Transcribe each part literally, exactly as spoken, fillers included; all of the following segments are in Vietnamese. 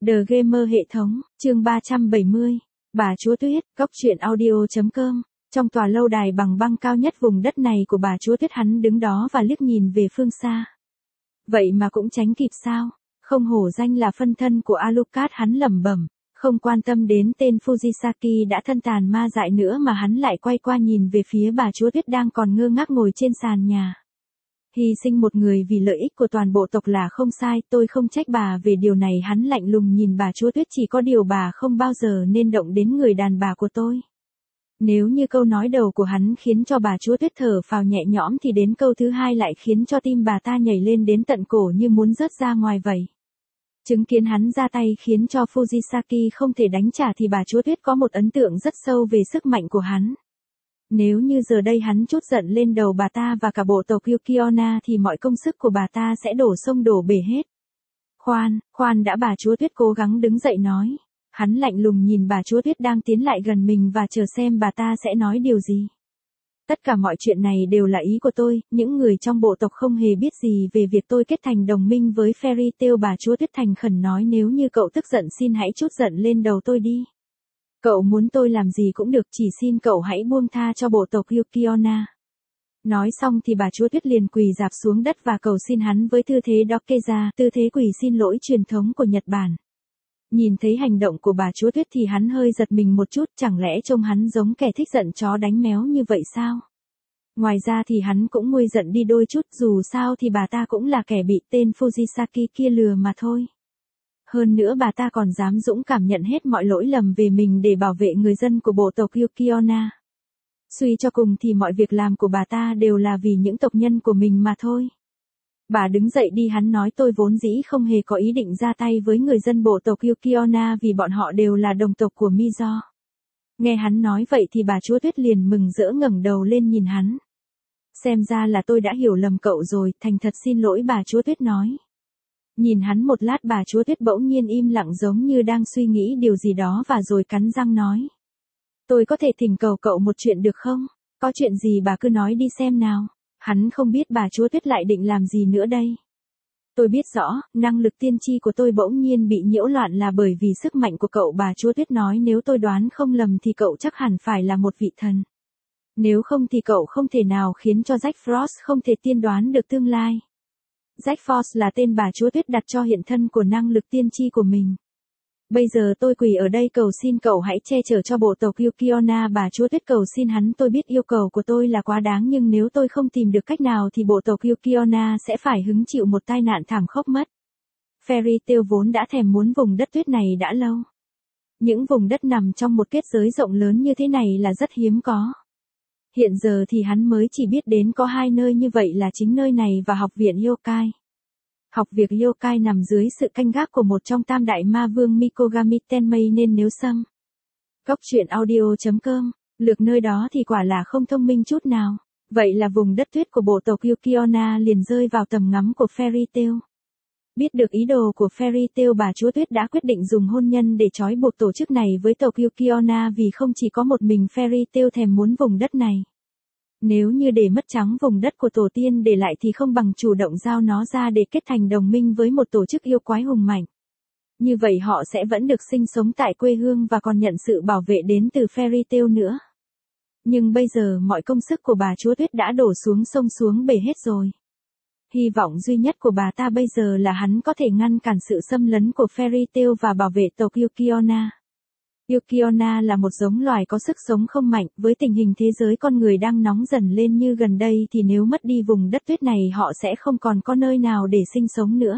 The Gamer hệ thống, chương ba trăm bảy mươi. Bà Chúa Tuyết, góc truyện audio.com. Trong tòa lâu đài bằng băng cao nhất vùng đất này của bà Chúa Tuyết, hắn đứng đó và liếc nhìn về phương xa. Vậy mà cũng tránh kịp sao? Không hổ danh là phân thân của Alucard, hắn lẩm bẩm, không quan tâm đến tên Fujisaki đã thân tàn ma dại nữa mà hắn lại quay qua nhìn về phía bà Chúa Tuyết đang còn ngơ ngác ngồi trên sàn nhà. Hy sinh một người vì lợi ích của toàn bộ tộc là không sai, tôi không trách bà về điều này. Hắn lạnh lùng nhìn bà Chúa Tuyết, chỉ có điều bà không bao giờ nên động đến người đàn bà của tôi. Nếu như câu nói đầu của hắn khiến cho bà Chúa Tuyết thở phào nhẹ nhõm thì đến câu thứ hai lại khiến cho tim bà ta nhảy lên đến tận cổ như muốn rớt ra ngoài vậy. Chứng kiến hắn ra tay khiến cho Fujisaki không thể đánh trả thì bà Chúa Tuyết có một ấn tượng rất sâu về sức mạnh của hắn. Nếu như giờ đây hắn trút giận lên đầu bà ta và cả bộ tộc Yukiona thì mọi công sức của bà ta sẽ đổ sông đổ bể hết. Khoan, khoan đã, bà Chúa Tuyết cố gắng đứng dậy nói. Hắn lạnh lùng nhìn bà Chúa Tuyết đang tiến lại gần mình và chờ xem bà ta sẽ nói điều gì. Tất cả mọi chuyện này đều là ý của tôi, những người trong bộ tộc không hề biết gì về việc tôi kết thành đồng minh với Fairy Tail. Bà Chúa Tuyết thành khẩn nói, nếu như cậu tức giận xin hãy trút giận lên đầu tôi đi. Cậu muốn tôi làm gì cũng được, chỉ xin cậu hãy buông tha cho bộ tộc Yukiona. Nói xong thì bà Chúa Tuyết liền quỳ rạp xuống đất và cầu xin hắn với tư thế Dokeza, tư thế quỳ xin lỗi truyền thống của Nhật Bản. Nhìn thấy hành động của bà Chúa Tuyết thì hắn hơi giật mình một chút, chẳng lẽ trông hắn giống kẻ thích giận chó đánh méo như vậy sao? Ngoài ra thì hắn cũng nguôi giận đi đôi chút, dù sao thì bà ta cũng là kẻ bị tên Fujisaki kia lừa mà thôi. Hơn nữa bà ta còn dám dũng cảm nhận hết mọi lỗi lầm về mình để bảo vệ người dân của bộ tộc Yukiona. Suy cho cùng thì mọi việc làm của bà ta đều là vì những tộc nhân của mình mà thôi. Bà đứng dậy đi, hắn nói, tôi vốn dĩ không hề có ý định ra tay với người dân bộ tộc Yukiona vì bọn họ đều là đồng tộc của Mizo. Nghe hắn nói vậy thì bà Chúa Tuyết liền mừng rỡ ngẩng đầu lên nhìn hắn. Xem ra là tôi đã hiểu lầm cậu rồi, thành thật xin lỗi, bà Chúa Tuyết nói. Nhìn hắn một lát, bà Chúa Tuyết bỗng nhiên im lặng giống như đang suy nghĩ điều gì đó và rồi cắn răng nói. Tôi có thể thỉnh cầu cậu một chuyện được không? Có chuyện gì bà cứ nói đi xem nào. Hắn không biết bà Chúa Tuyết lại định làm gì nữa đây. Tôi biết rõ, năng lực tiên tri của tôi bỗng nhiên bị nhiễu loạn là bởi vì sức mạnh của cậu. Bà Chúa Tuyết nói, nếu tôi đoán không lầm thì cậu chắc hẳn phải là một vị thần. Nếu không thì cậu không thể nào khiến cho Jack Frost không thể tiên đoán được tương lai. Jack Frost là tên bà Chúa Tuyết đặt cho hiện thân của năng lực tiên tri của mình. Bây giờ tôi quỳ ở đây cầu xin cậu hãy che chở cho bộ tộc Yukiona. Bà Chúa Tuyết cầu xin hắn, tôi biết yêu cầu của tôi là quá đáng nhưng nếu tôi không tìm được cách nào thì bộ tộc Yukiona sẽ phải hứng chịu một tai nạn thảm khốc mất. Fairy Tail vốn đã thèm muốn vùng đất tuyết này đã lâu. Những vùng đất nằm trong một kết giới rộng lớn như thế này là rất hiếm có. Hiện giờ thì hắn mới chỉ biết đến có hai nơi như vậy là chính nơi này và học viện Yokai. Học viện Yokai nằm dưới sự canh gác của một trong tam đại ma vương Mikogami Tenmei nên nếu xâm. Góc truyện audio.com, lược nơi đó thì quả là không thông minh chút nào. Vậy là vùng đất tuyết của bộ tộc Yukiona liền rơi vào tầm ngắm của Fairy Tail. Biết được ý đồ của Fairy Tail, bà Chúa Tuyết đã quyết định dùng hôn nhân để trói buộc tổ chức này với tộc Yukiona vì không chỉ có một mình Fairy Tail thèm muốn vùng đất này. Nếu như để mất trắng vùng đất của tổ tiên để lại thì không bằng chủ động giao nó ra để kết thành đồng minh với một tổ chức yêu quái hùng mạnh. Như vậy họ sẽ vẫn được sinh sống tại quê hương và còn nhận sự bảo vệ đến từ Fairy Tail nữa. Nhưng bây giờ mọi công sức của bà Chúa Tuyết đã đổ xuống sông xuống bể hết rồi. Hy vọng duy nhất của bà ta bây giờ là hắn có thể ngăn cản sự xâm lấn của Fairy Tail và bảo vệ tộc Yukiona. Yukiona là một giống loài có sức sống không mạnh, với tình hình thế giới con người đang nóng dần lên như gần đây thì nếu mất đi vùng đất tuyết này họ sẽ không còn có nơi nào để sinh sống nữa.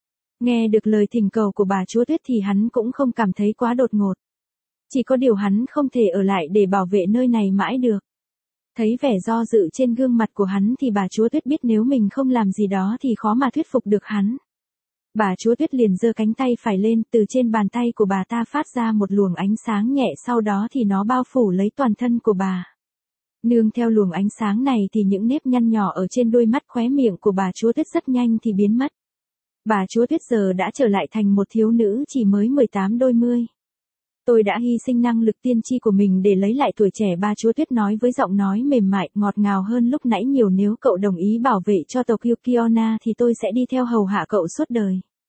Nghe được lời thỉnh cầu của bà Chúa Tuyết thì hắn cũng không cảm thấy quá đột ngột. Chỉ có điều hắn không thể ở lại để bảo vệ nơi này mãi được. Thấy vẻ do dự trên gương mặt của hắn thì bà Chúa Tuyết biết nếu mình không làm gì đó thì khó mà thuyết phục được hắn. Bà Chúa Tuyết liền giơ cánh tay phải lên, từ trên bàn tay của bà ta phát ra một luồng ánh sáng nhẹ, sau đó thì nó bao phủ lấy toàn thân của bà. Nương theo luồng ánh sáng này thì những nếp nhăn nhỏ ở trên đôi mắt khóe miệng của bà Chúa Tuyết rất nhanh thì biến mất. Bà Chúa Tuyết giờ đã trở lại thành một thiếu nữ chỉ mới mười tám đôi mươi. Tôi đã hy sinh năng lực tiên tri của mình để lấy lại tuổi trẻ, bà Chúa Tuyết nói với giọng nói mềm mại, ngọt ngào hơn lúc nãy nhiều. Nếu cậu đồng ý bảo vệ cho tộc Yukiona thì tôi sẽ đi theo hầu hạ cậu suốt đời.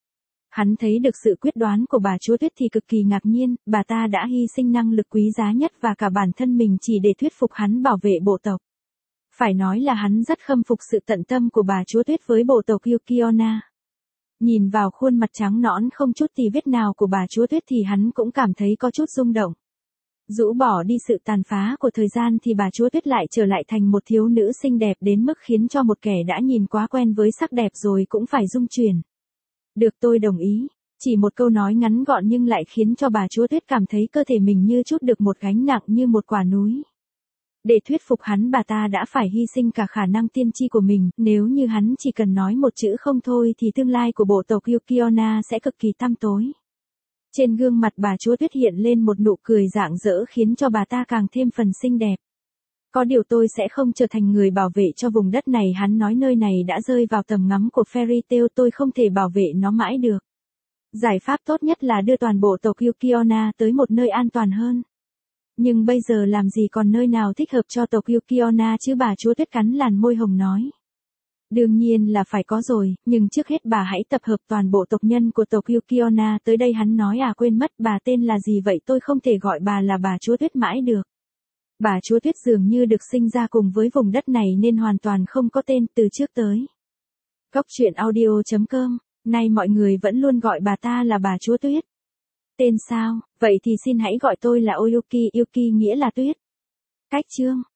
Hắn thấy được sự quyết đoán của bà chúa Tuyết thì cực kỳ ngạc nhiên, bà ta đã hy sinh năng lực quý giá nhất và cả bản thân mình chỉ để thuyết phục hắn bảo vệ bộ tộc. Phải nói là hắn rất khâm phục sự tận tâm của bà chúa Tuyết với bộ tộc Yukiona. Nhìn vào khuôn mặt trắng nõn không chút tì vết nào của bà chúa Tuyết thì hắn cũng cảm thấy có chút rung động. Rũ bỏ đi sự tàn phá của thời gian thì bà chúa Tuyết lại trở lại thành một thiếu nữ xinh đẹp đến mức khiến cho một kẻ đã nhìn quá quen với sắc đẹp rồi cũng phải rung chuyển. Được, tôi đồng ý. Chỉ một câu nói ngắn gọn nhưng lại khiến cho bà chúa Tuyết cảm thấy cơ thể mình như trút được một gánh nặng như một quả núi. Để thuyết phục hắn bà ta đã phải hy sinh cả khả năng tiên tri của mình, nếu như hắn chỉ cần nói một chữ không thôi thì tương lai của bộ tộc Yukiona sẽ cực kỳ tăm tối. Trên gương mặt bà chúa Tuyết hiện lên một nụ cười rạng rỡ khiến cho bà ta càng thêm phần xinh đẹp. Có điều tôi sẽ không trở thành người bảo vệ cho vùng đất này, hắn nói, nơi này đã rơi vào tầm ngắm của Fairy Tail, tôi không thể bảo vệ nó mãi được. Giải pháp tốt nhất là đưa toàn bộ tộc Yukiona tới một nơi an toàn hơn. Nhưng bây giờ làm gì còn nơi nào thích hợp cho tộc Yukiona chứ, bà chúa Tuyết cắn làn môi hồng nói. Đương nhiên là phải có rồi, nhưng trước hết bà hãy tập hợp toàn bộ tộc nhân của tộc Yukiona tới đây, hắn nói. À quên mất, bà tên là gì vậy, tôi không thể gọi bà là bà chúa Tuyết mãi được. Bà chúa Tuyết dường như được sinh ra cùng với vùng đất này nên hoàn toàn không có tên từ trước tới. Góc truyện audio chấm com, nay mọi người vẫn luôn gọi bà ta là bà chúa Tuyết. Tên sao, vậy thì xin hãy gọi tôi là Oyuki, Yuki nghĩa là tuyết. Cách chương